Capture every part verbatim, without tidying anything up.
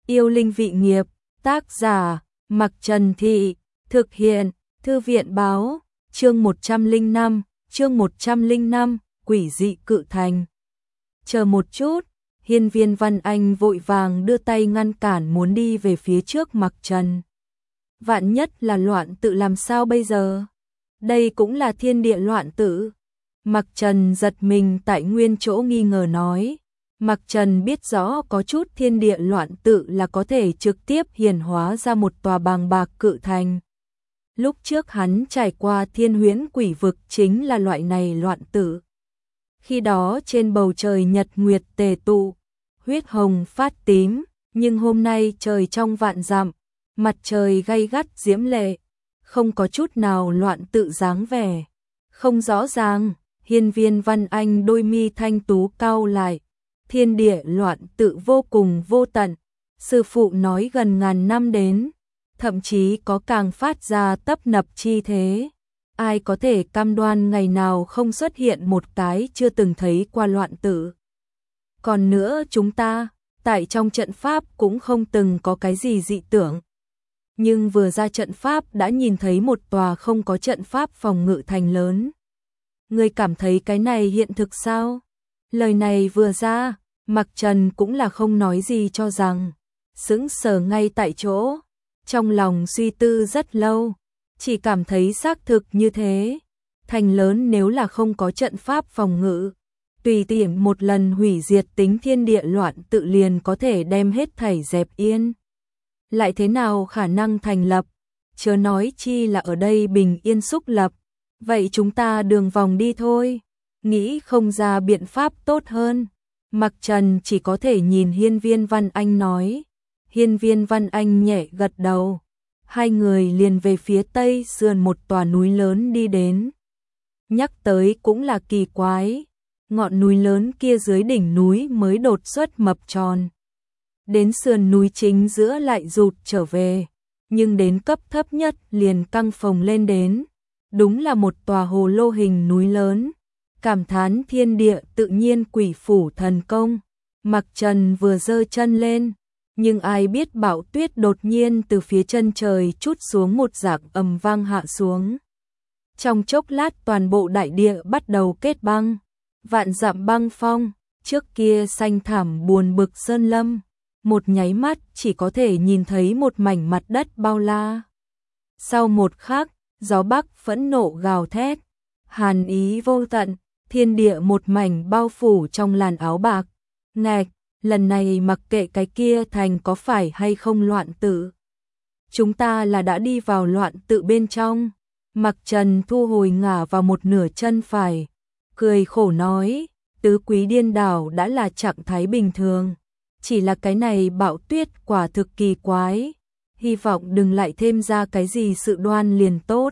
Yêu linh vị nghiệp, tác giả, Mặc Trần Thị, thực hiện, Thư viện báo, chương một trăm lẻ năm, chương một trăm lẻ năm, quỷ dị cự thành. Chờ một chút, Hiên Viên Văn Anh vội vàng đưa tay ngăn cản muốn đi về phía trước Mặc Trần. Vạn nhất là loạn tự làm sao bây giờ? Đây cũng là thiên địa loạn tự. Mặc Trần giật mình tại nguyên chỗ nghi ngờ nói. Mặc Trần biết rõ có chút thiên địa loạn tự là có thể trực tiếp hiển hóa ra một tòa bàng bạc cự thành. Lúc trước hắn trải qua thiên huyễn quỷ vực chính là loại này loạn tự. Khi đó trên bầu trời nhật nguyệt tề tụ, huyết hồng phát tím, nhưng hôm nay trời trong vạn dặm, mặt trời gay gắt diễm lệ, không có chút nào loạn tự dáng vẻ. Không rõ ràng, Hiên Viên Văn Anh đôi mi thanh tú cau lại. Thiên địa loạn tự vô cùng vô tận, sư phụ nói gần ngàn năm đến, thậm chí có càng phát ra tấp nập chi thế. Ai có thể cam đoan ngày nào không xuất hiện một cái chưa từng thấy qua loạn tự. Còn nữa chúng ta, tại trong trận pháp cũng không từng có cái gì dị tưởng. Nhưng vừa ra trận pháp đã nhìn thấy một tòa không có trận pháp phòng ngự thành lớn. Người cảm thấy cái này hiện thực sao? Lời này vừa ra, Mặc Trần cũng là không nói gì cho rằng, sững sờ ngay tại chỗ, trong lòng suy tư rất lâu, chỉ cảm thấy xác thực như thế. Thành lớn nếu là không có trận pháp phòng ngự, tùy tiện một lần hủy diệt tính thiên địa loạn tự liền có thể đem hết thảy dẹp yên. Lại thế nào khả năng thành lập, chớ nói chi là ở đây bình yên xúc lập, vậy chúng ta đường vòng đi thôi, nghĩ không ra biện pháp tốt hơn. Mặc Trần chỉ có thể nhìn Hiên Viên Văn Anh nói. Hiên Viên Văn Anh nhẹ gật đầu. Hai người liền về phía tây sườn một tòa núi lớn đi đến. Nhắc tới cũng là kỳ quái. Ngọn núi lớn kia dưới đỉnh núi mới đột xuất mập tròn. Đến sườn núi chính giữa lại rụt trở về. Nhưng đến cấp thấp nhất liền căng phồng lên đến. Đúng là một tòa hồ lô hình núi lớn. Cảm thán thiên địa tự nhiên quỷ phủ thần công. Mặc Trần vừa giơ chân lên, nhưng ai biết bão tuyết đột nhiên từ phía chân trời trút xuống một giặc ầm vang hạ xuống. Trong chốc lát toàn bộ đại địa bắt đầu kết băng, vạn dặm băng phong, trước kia xanh thảm buồn bực sơn lâm, một nháy mắt chỉ có thể nhìn thấy một mảnh mặt đất bao la. Sau một khắc, gió bắc phẫn nộ gào thét, hàn ý vô tận. Thiên địa một mảnh bao phủ trong làn áo bạc. Ngạch, lần này mặc kệ cái kia thành có phải hay không loạn tự. Chúng ta là đã đi vào loạn tự bên trong. Mặc Trần thu hồi ngả vào một nửa chân phải. Cười khổ nói, tứ quý điên đảo đã là trạng thái bình thường. Chỉ là cái này bão tuyết quả thực kỳ quái. Hy vọng đừng lại thêm ra cái gì sự đoan liền tốt.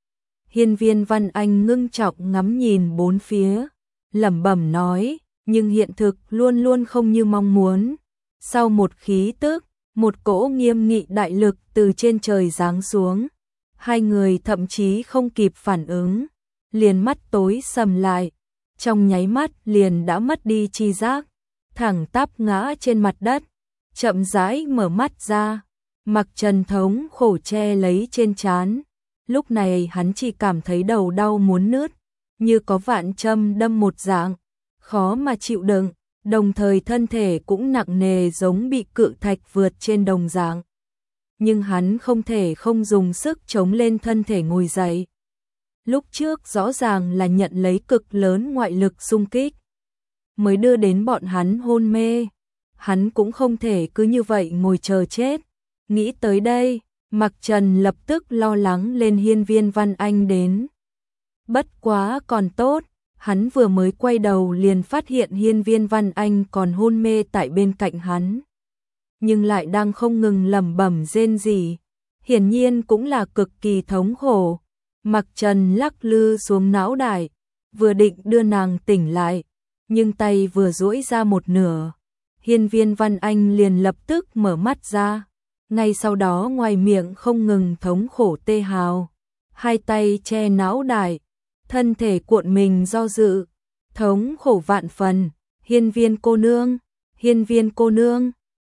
Hiên Viên Văn Anh ngưng trọng ngắm nhìn bốn phía, lẩm bẩm nói, nhưng hiện thực luôn luôn không như mong muốn. Sau một khí tức, một cỗ nghiêm nghị đại lực từ trên trời giáng xuống. Hai người thậm chí không kịp phản ứng, liền mắt tối sầm lại, trong nháy mắt liền đã mất đi chi giác, thẳng tắp ngã trên mặt đất, chậm rãi mở mắt ra, Mặc Trần thống khổ che lấy trên trán. Lúc này hắn chỉ cảm thấy đầu đau muốn nứt, như có vạn châm đâm một dạng, khó mà chịu đựng, đồng thời thân thể cũng nặng nề giống bị cự thạch vượt trên đồng dạng. Nhưng hắn không thể không dùng sức chống lên thân thể ngồi dậy. Lúc trước rõ ràng là nhận lấy cực lớn ngoại lực xung kích, mới đưa đến bọn hắn hôn mê. Hắn cũng không thể cứ như vậy ngồi chờ chết. Nghĩ tới đây, Mặc Trần lập tức lo lắng lên Hiên Viên Văn Anh đến. Bất quá còn tốt, hắn vừa mới quay đầu liền phát hiện Hiên Viên Văn Anh còn hôn mê tại bên cạnh hắn. Nhưng lại đang không ngừng lẩm bẩm rên rỉ, hiển nhiên cũng là cực kỳ thống khổ. Mặc Trần lắc lư xuống não đại, vừa định đưa nàng tỉnh lại, nhưng tay vừa duỗi ra một nửa, Hiên Viên Văn Anh liền lập tức mở mắt ra. Ngay sau đó ngoài miệng không ngừng thống khổ tê hào, hai tay che não đại, thân thể cuộn mình do dự, thống khổ vạn phần. Hiên Viên cô nương, Hiên Viên cô nương,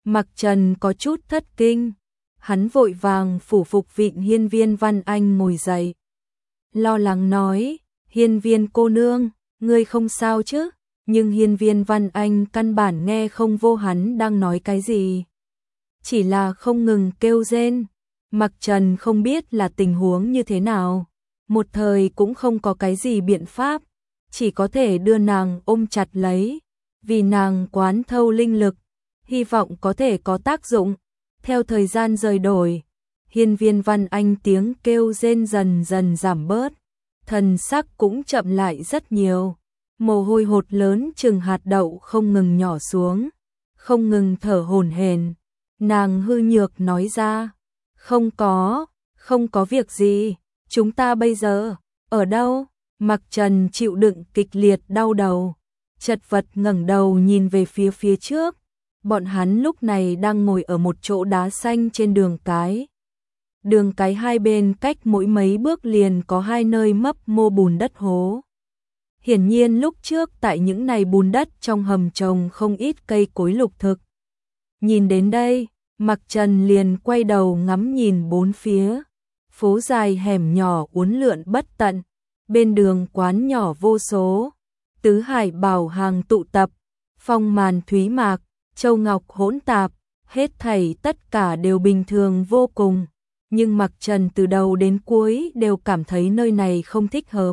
Mặc Trần có chút thất kinh, hắn vội vàng phủ phục vịn Hiên Viên Văn Anh ngồi dậy. Lo lắng nói, Hiên Viên cô nương, ngươi không sao chứ? Nhưng Hiên Viên Văn Anh căn bản nghe không vô hắn đang nói cái gì. Chỉ là không ngừng kêu rên. Mặc Trần không biết là tình huống như thế nào. Một thời cũng không có cái gì biện pháp. Chỉ có thể đưa nàng ôm chặt lấy. Vì nàng quán thâu linh lực. Hy vọng có thể có tác dụng. Theo thời gian rời đổi, Hiên Viên Văn Anh tiếng kêu rên dần dần giảm bớt. Thần sắc cũng chậm lại rất nhiều. Mồ hôi hột lớn chừng hạt đậu không ngừng nhỏ xuống. Không ngừng thở hổn hển. Nàng hư nhược nói ra. Không có, không có việc gì. Chúng ta bây giờ, ở đâu? Mặc Trần chịu đựng kịch liệt đau đầu. Chật vật ngẩng đầu nhìn về phía phía trước. Bọn hắn lúc này đang ngồi ở một chỗ đá xanh trên đường cái. Đường cái hai bên cách mỗi mấy bước liền có hai nơi mấp mô bùn đất hố. Hiển nhiên lúc trước tại những này bùn đất trong hầm trồng không ít cây cối lục thực. Nhìn đến đây, Mặc Trần liền quay đầu ngắm nhìn bốn phía. Phố dài hẻm nhỏ uốn lượn bất tận. Bên đường quán nhỏ vô số. Tứ hải bảo hàng tụ tập. Phong màn thúy mạc, châu ngọc hỗn tạp. Hết thảy tất cả đều bình thường vô cùng. Nhưng Mặc Trần từ đầu đến cuối đều cảm thấy nơi này không thích hợp.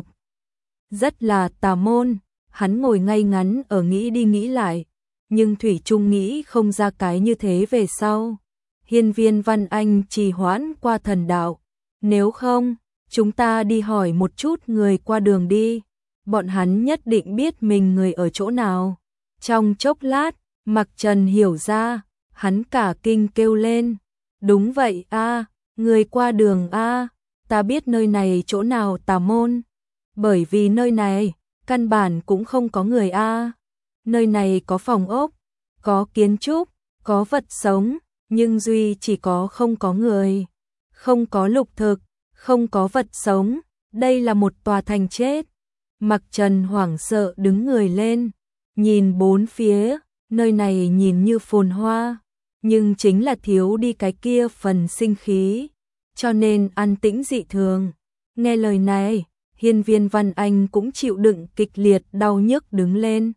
Rất là tà môn, hắn ngồi ngay ngắn ở nghĩ đi nghĩ lại, nhưng thủy chung nghĩ không ra cái như thế về sau. Hiên Viên Văn Anh trì hoãn qua thần đạo, nếu không, chúng ta đi hỏi một chút người qua đường đi, bọn hắn nhất định biết mình người ở chỗ nào. Trong chốc lát, Mặc Trần hiểu ra, hắn cả kinh kêu lên, đúng vậy a, người qua đường a, ta biết nơi này chỗ nào tà môn. Bởi vì nơi này, căn bản cũng không có người a. Nơi này có phòng ốc, có kiến trúc, có vật sống, nhưng duy chỉ có không có người. Không có lục thực, không có vật sống, đây là một tòa thành chết. Mặc Trần hoảng sợ đứng người lên, nhìn bốn phía, nơi này nhìn như phồn hoa, nhưng chính là thiếu đi cái kia phần sinh khí, cho nên an tĩnh dị thường. Nghe lời này, Hiên Viên Văn Anh cũng chịu đựng kịch liệt đau nhức đứng lên.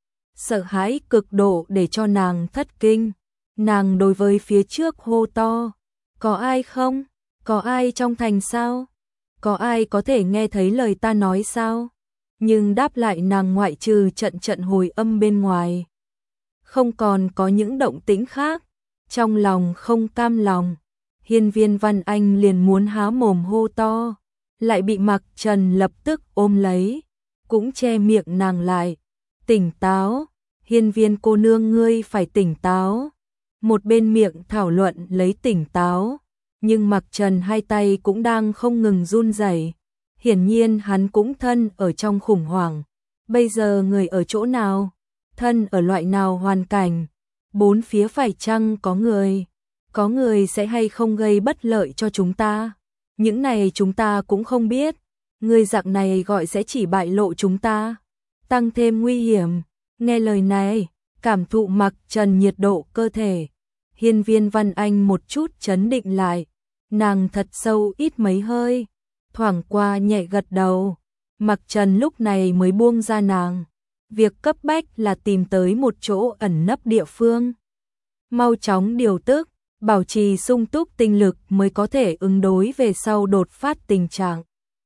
Sợ hãi cực độ để cho nàng thất kinh. Nàng đối với phía trước hô to. Có ai không? Có ai trong thành sao? Có ai có thể nghe thấy lời ta nói sao? Nhưng đáp lại nàng ngoại trừ trận trận hồi âm bên ngoài. Không còn có những động tĩnh khác. Trong lòng không cam lòng. Hiên Viên Văn Anh liền muốn há mồm hô to. Lại bị Mặc Trần lập tức ôm lấy, cũng che miệng nàng lại. Tỉnh táo, Hiên Viên cô nương ngươi phải tỉnh táo. Một bên miệng thảo luận lấy tỉnh táo, nhưng Mặc Trần hai tay cũng đang không ngừng run rẩy. Hiển nhiên hắn cũng thân ở trong khủng hoảng. Bây giờ người ở chỗ nào? Thân ở loại nào hoàn cảnh? Bốn phía phải chăng có người? Có người sẽ hay không gây bất lợi cho chúng ta? Những này chúng ta cũng không biết, người dạng này gọi sẽ chỉ bại lộ chúng ta, tăng thêm nguy hiểm. Nghe lời này, cảm thụ Mặc Trần nhiệt độ cơ thể, Hiên Viên Văn Anh một chút chấn định lại, nàng thật sâu ít mấy hơi, thoảng qua nhẹ gật đầu. Mặc Trần lúc này mới buông ra nàng, việc cấp bách là tìm tới một chỗ ẩn nấp địa phương, mau chóng điều tức, bảo trì sung túc tinh lực mới có thể ứng đối về sau đột phát tình trạng.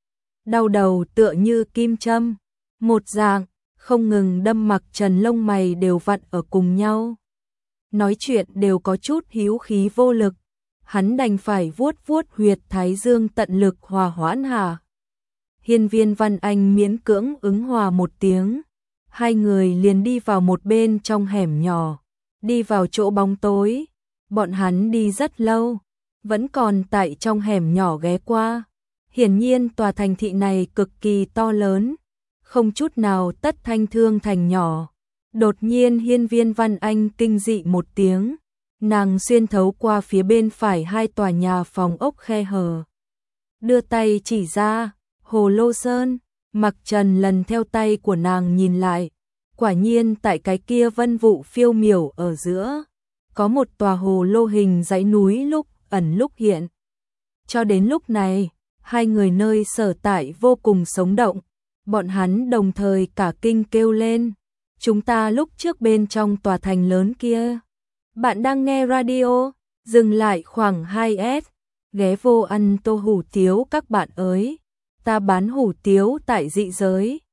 Đau đầu tựa như kim châm, một dạng, không ngừng đâm. Mặc Trần lông mày đều vặn ở cùng nhau. Nói chuyện đều có chút hữu khí vô lực, hắn đành phải vuốt vuốt huyệt thái dương tận lực hòa hoãn hạ. Hiên Viên Văn Anh miễn cưỡng ứng hòa một tiếng, hai người liền đi vào một bên trong hẻm nhỏ, đi vào chỗ bóng tối. Bọn hắn đi rất lâu, vẫn còn tại trong hẻm nhỏ ghé qua. Hiển nhiên tòa thành thị này cực kỳ to lớn, không chút nào tất thanh thương thành nhỏ. Đột nhiên Hiên Viên Văn Anh kinh dị một tiếng, nàng xuyên thấu qua phía bên phải hai tòa nhà phòng ốc khe hở. Đưa tay chỉ ra, Hồ Lô Sơn. Mặc Trần lần theo tay của nàng nhìn lại, quả nhiên tại cái kia vân vụ phiêu miểu ở giữa, có một tòa hồ lô hình dãy núi lúc ẩn lúc hiện. Cho đến lúc này, hai người nơi sở tại vô cùng sống động, bọn hắn đồng thời cả kinh kêu lên. Chúng ta lúc trước bên trong tòa thành lớn kia. Bạn đang nghe radio, dừng lại khoảng hai S, ghé vô ăn tô hủ tiếu các bạn ơi. Ta bán hủ tiếu tại dị giới.